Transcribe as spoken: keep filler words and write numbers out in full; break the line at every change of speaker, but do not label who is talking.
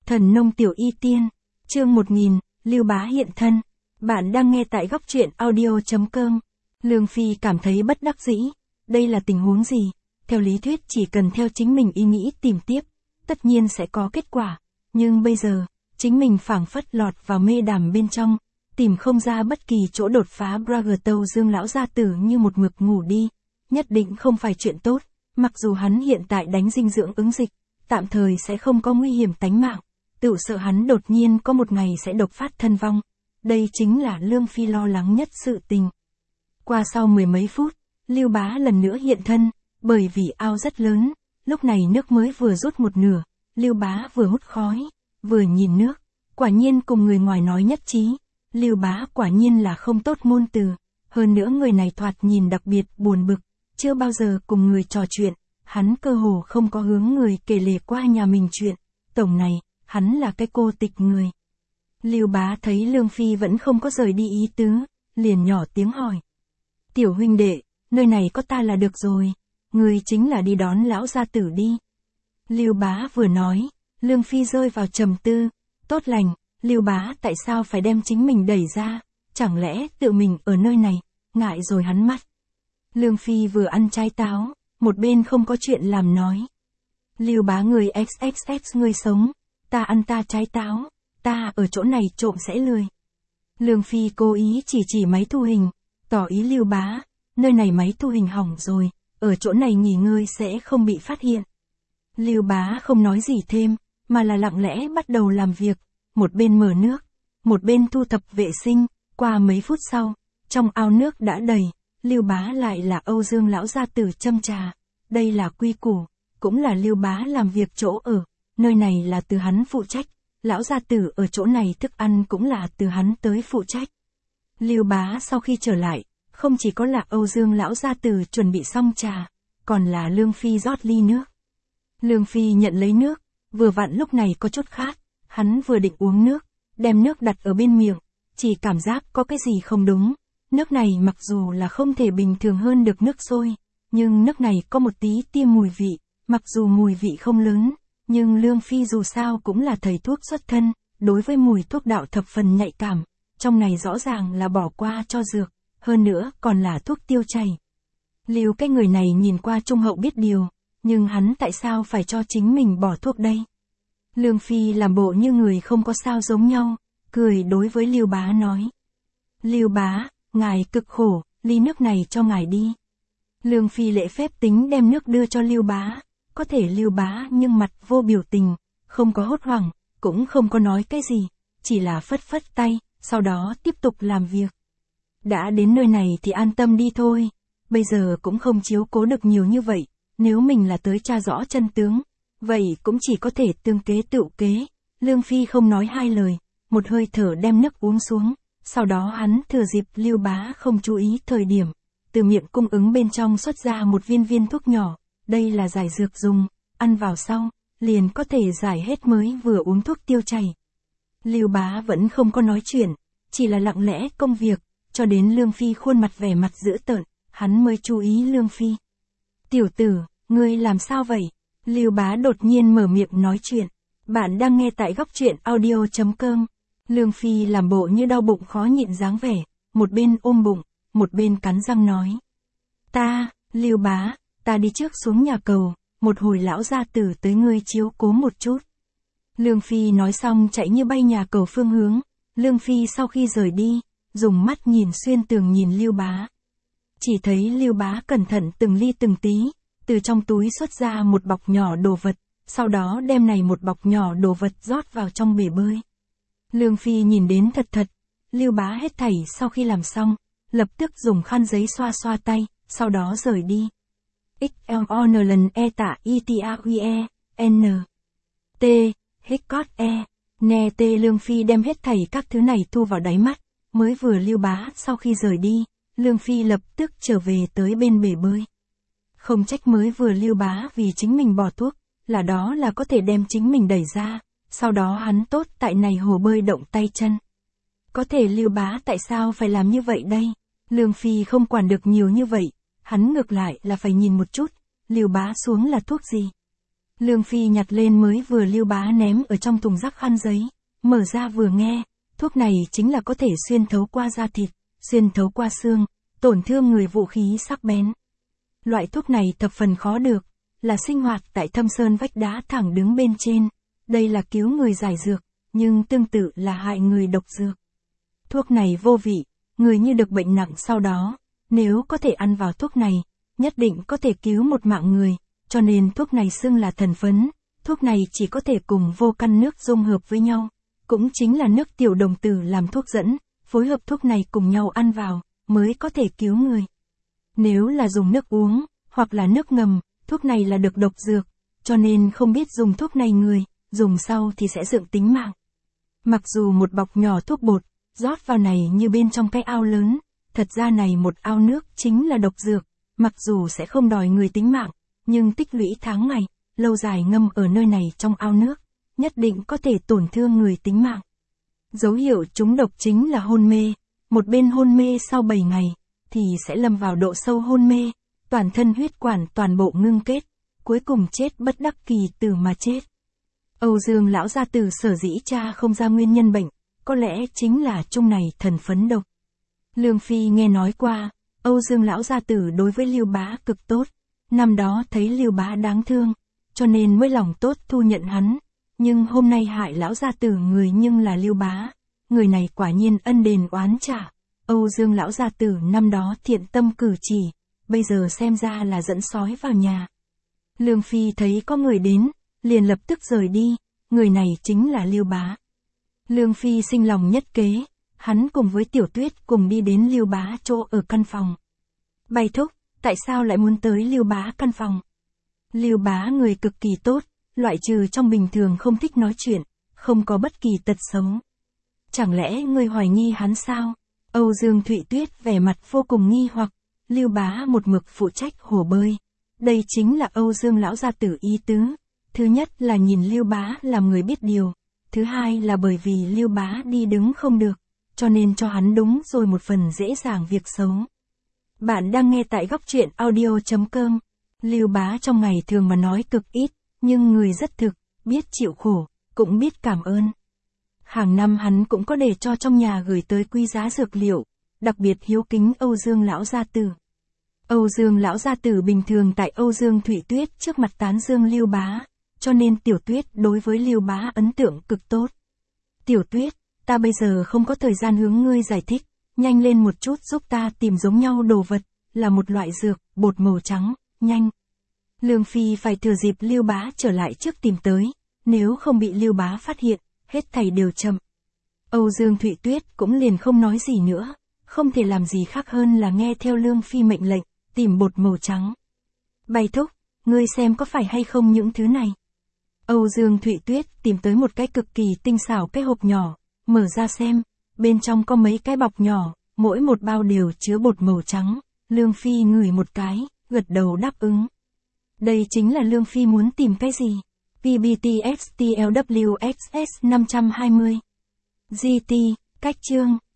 Thần nông tiểu y tiên, chương một nghìn, Lưu Bá hiện thân. Bạn đang nghe tại góc truyện audio chấm com. Lương Phi cảm thấy bất đắc dĩ, đây là tình huống gì? Theo lý thuyết chỉ cần theo chính mình ý nghĩ tìm tiếp, tất nhiên sẽ có kết quả. Nhưng bây giờ, chính mình phảng phất lọt vào mê đàm bên trong, tìm không ra bất kỳ chỗ đột phá. Bragger Tâu Dương lão gia tử như một mực ngủ đi, nhất định không phải chuyện tốt, mặc dù hắn hiện tại đánh dinh dưỡng ứng dịch, tạm thời sẽ không có nguy hiểm tánh mạng, tự sợ hắn đột nhiên có một ngày sẽ độc phát thân vong. Đây chính là Lương Phi lo lắng nhất sự tình. Qua sau mười mấy phút, Lưu Bá lần nữa hiện thân, bởi vì ao rất lớn, lúc này nước mới vừa rút một nửa, Lưu Bá vừa hút khói, vừa nhìn nước, quả nhiên cùng người ngoài nói nhất trí, Lưu Bá quả nhiên là không tốt ngôn từ, hơn nữa người này thoạt nhìn đặc biệt buồn bực, chưa bao giờ cùng người trò chuyện, hắn cơ hồ không có hướng người kể lể qua nhà mình chuyện, tổng này, hắn là cái cô tịch người. Lưu Bá thấy Lương Phi vẫn không có rời đi ý tứ, liền nhỏ tiếng hỏi. Tiểu huynh đệ, nơi này có ta là được rồi, người chính là đi đón lão gia tử đi. Lưu Bá vừa nói, Lương Phi rơi vào trầm tư, tốt lành, Lưu Bá tại sao phải đem chính mình đẩy ra, chẳng lẽ tự mình ở nơi này, ngại rồi hắn mắt. Lương Phi vừa ăn trái táo, một bên không có chuyện làm nói. Lưu Bá người xx xx người sống, ta ăn ta trái táo, ta ở chỗ này trộm sẽ lười. Lương Phi cố ý chỉ chỉ máy thu hình, tỏ ý Lưu Bá, nơi này máy thu hình hỏng rồi, ở chỗ này nghỉ ngơi sẽ không bị phát hiện. Lưu Bá không nói gì thêm, mà là lặng lẽ bắt đầu làm việc, một bên mở nước, một bên thu thập vệ sinh, qua mấy phút sau, trong ao nước đã đầy, Lưu Bá lại là Âu Dương lão gia tử châm trà, đây là quy củ, cũng là Lưu Bá làm việc chỗ ở, nơi này là từ hắn phụ trách, lão gia tử ở chỗ này thức ăn cũng là từ hắn tới phụ trách. Lưu Bá sau khi trở lại, không chỉ có là Âu Dương lão gia tử chuẩn bị xong trà, còn là Lương Phi rót ly nước. Lương Phi nhận lấy nước, vừa vặn lúc này có chút khát, hắn vừa định uống nước, đem nước đặt ở bên miệng, chỉ cảm giác có cái gì không đúng. Nước này mặc dù là không thể bình thường hơn được nước sôi, nhưng nước này có một tí tia mùi vị, mặc dù mùi vị không lớn, nhưng Lương Phi dù sao cũng là thầy thuốc xuất thân, đối với mùi thuốc đạo thập phần nhạy cảm, trong này rõ ràng là bỏ qua cho dược, hơn nữa còn là thuốc tiêu chảy. Lưu cái người này nhìn qua trung hậu biết điều, nhưng hắn tại sao phải cho chính mình bỏ thuốc đây? Lương Phi làm bộ như người không có sao giống nhau, cười đối với Lưu Bá nói. Lưu Bá, ngài cực khổ, ly nước này cho ngài đi. Lương Phi lễ phép tính đem nước đưa cho Lưu Bá, có thể Lưu Bá nhưng mặt vô biểu tình, không có hốt hoảng, cũng không có nói cái gì, chỉ là phất phất tay, sau đó tiếp tục làm việc. Đã đến nơi này thì an tâm đi thôi, bây giờ cũng không chiếu cố được nhiều như vậy, nếu mình là tới tra rõ chân tướng, vậy cũng chỉ có thể tương kế tựu kế. Lương Phi không nói hai lời, một hơi thở đem nước uống xuống, sau đó hắn thừa dịp Lưu Bá không chú ý thời điểm, từ miệng cung ứng bên trong xuất ra một viên viên thuốc nhỏ, đây là giải dược dùng, ăn vào sau, liền có thể giải hết mới vừa uống thuốc tiêu chảy. Lưu Bá vẫn không có nói chuyện, chỉ là lặng lẽ công việc, cho đến Lương Phi khuôn mặt vẻ mặt dữ tợn, hắn mới chú ý Lương Phi. Tiểu tử, ngươi làm sao vậy? Lưu Bá đột nhiên mở miệng nói chuyện. Bạn đang nghe tại góc truyện audio chấm com. Lương Phi làm bộ như đau bụng khó nhịn dáng vẻ, một bên ôm bụng, một bên cắn răng nói. Ta, Lưu Bá, ta đi trước xuống nhà cầu, một hồi lão gia tử tới ngươi chiếu cố một chút. Lương Phi nói xong chạy như bay nhà cầu phương hướng. Lương Phi sau khi rời đi, dùng mắt nhìn xuyên tường nhìn Lưu Bá. Chỉ thấy Lưu Bá cẩn thận từng ly từng tí, từ trong túi xuất ra một bọc nhỏ đồ vật, sau đó đem này một bọc nhỏ đồ vật rót vào trong bể bơi. Lương Phi nhìn đến thật thật, Lưu Bá hết thảy sau khi làm xong, lập tức dùng khăn giấy xoa xoa tay, sau đó rời đi. Xlon lần e tạ itaue, n, t, hicot e, nè t. Lương Phi đem hết thảy các thứ này thu vào đáy mắt, mới vừa Lưu Bá sau khi rời đi, Lương Phi lập tức trở về tới bên bể bơi. Không trách mới vừa Lưu Bá vì chính mình bỏ thuốc, là đó là có thể đem chính mình đẩy ra, sau đó hắn tốt tại này hồ bơi động tay chân. Có thể Lưu Bá tại sao phải làm như vậy đây? Lương Phi không quản được nhiều như vậy, hắn ngược lại là phải nhìn một chút, Lưu Bá xuống là thuốc gì. Lương Phi nhặt lên mới vừa Lưu Bá ném ở trong thùng rác khăn giấy, mở ra vừa nghe, thuốc này chính là có thể xuyên thấu qua da thịt, xuyên thấu qua xương, tổn thương người vũ khí sắc bén. Loại thuốc này thập phần khó được, là sinh hoạt tại thâm sơn vách đá thẳng đứng bên trên, đây là cứu người giải dược, nhưng tương tự là hại người độc dược. Thuốc này vô vị, người như được bệnh nặng sau đó, nếu có thể ăn vào thuốc này, nhất định có thể cứu một mạng người, cho nên thuốc này xưng là thần phấn, thuốc này chỉ có thể cùng vô căn nước dung hợp với nhau, cũng chính là nước tiểu đồng tử làm thuốc dẫn, phối hợp thuốc này cùng nhau ăn vào, mới có thể cứu người. Nếu là dùng nước uống, hoặc là nước ngầm, thuốc này là được độc dược, cho nên không biết dùng thuốc này người, dùng sau thì sẽ dựng tính mạng. Mặc dù một bọc nhỏ thuốc bột, rót vào này như bên trong cái ao lớn, thật ra này một ao nước chính là độc dược, mặc dù sẽ không đòi người tính mạng, nhưng tích lũy tháng ngày, lâu dài ngâm ở nơi này trong ao nước, nhất định có thể tổn thương người tính mạng. Dấu hiệu trúng độc chính là hôn mê, một bên hôn mê sau bảy ngày, thì sẽ lâm vào độ sâu hôn mê, toàn thân huyết quản toàn bộ ngưng kết, cuối cùng chết bất đắc kỳ tử mà chết. Âu Dương lão gia tử sở dĩ cha không ra nguyên nhân bệnh, có lẽ chính là chung này thần phấn độc. Lương Phi nghe nói qua, Âu Dương lão gia tử đối với Lưu Bá cực tốt, năm đó thấy Lưu Bá đáng thương, cho nên mới lòng tốt thu nhận hắn, nhưng hôm nay hại lão gia tử người nhưng là Lưu Bá, người này quả nhiên ân đền oán trả. Âu Dương lão gia tử năm đó thiện tâm cử chỉ, bây giờ xem ra là dẫn sói vào nhà. Lương Phi thấy có người đến, liền lập tức rời đi, người này chính là Lưu Bá. Lương Phi sinh lòng nhất kế, hắn cùng với Tiểu Tuyết cùng đi đến Lưu Bá chỗ ở căn phòng. Bày thúc, tại sao lại muốn tới Lưu Bá căn phòng? Lưu Bá người cực kỳ tốt, loại trừ trong bình thường không thích nói chuyện, không có bất kỳ tật xấu. Chẳng lẽ ngươi hoài nghi hắn sao? Âu Dương Thụy Tuyết vẻ mặt vô cùng nghi hoặc, Lưu Bá một mực phụ trách hồ bơi. Đây chính là Âu Dương lão gia tử ý tứ. Thứ nhất là nhìn Lưu Bá làm người biết điều, thứ hai là bởi vì Lưu Bá đi đứng không được, cho nên cho hắn đúng rồi một phần dễ dàng việc xấu. Bạn đang nghe tại góc truyện audio chấm com. Lưu Bá trong ngày thường mà nói cực ít, nhưng người rất thực, biết chịu khổ, cũng biết cảm ơn. Hàng năm hắn cũng có để cho trong nhà gửi tới quý giá dược liệu, đặc biệt hiếu kính Âu Dương lão gia tử. Âu Dương lão gia tử bình thường tại Âu Dương Thụy Tuyết trước mặt tán dương Lưu Bá, cho nên Tiểu Tuyết đối với Lưu Bá ấn tượng cực tốt. Tiểu Tuyết, ta bây giờ không có thời gian hướng ngươi giải thích, nhanh lên một chút giúp ta tìm giống nhau đồ vật, là một loại dược, bột màu trắng, nhanh. Lương Phi phải thừa dịp Lưu Bá trở lại trước tìm tới, nếu không bị Lưu Bá phát hiện, hết thảy đều chậm. Âu Dương Thụy Tuyết cũng liền không nói gì nữa, không thể làm gì khác hơn là nghe theo Lương Phi mệnh lệnh, tìm bột màu trắng. Bày thúc, ngươi xem có phải hay không những thứ này. Âu Dương Thụy Tuyết tìm tới một cái cực kỳ tinh xảo cái hộp nhỏ, mở ra xem, bên trong có mấy cái bọc nhỏ, mỗi một bao đều chứa bột màu trắng. Lương Phi ngửi một cái, gật đầu đáp ứng. Đây chính là Lương Phi muốn tìm cái gì? pê bê tê ích tê lờ vê ích ét năm trăm hai mươi. giê tê, cách chương.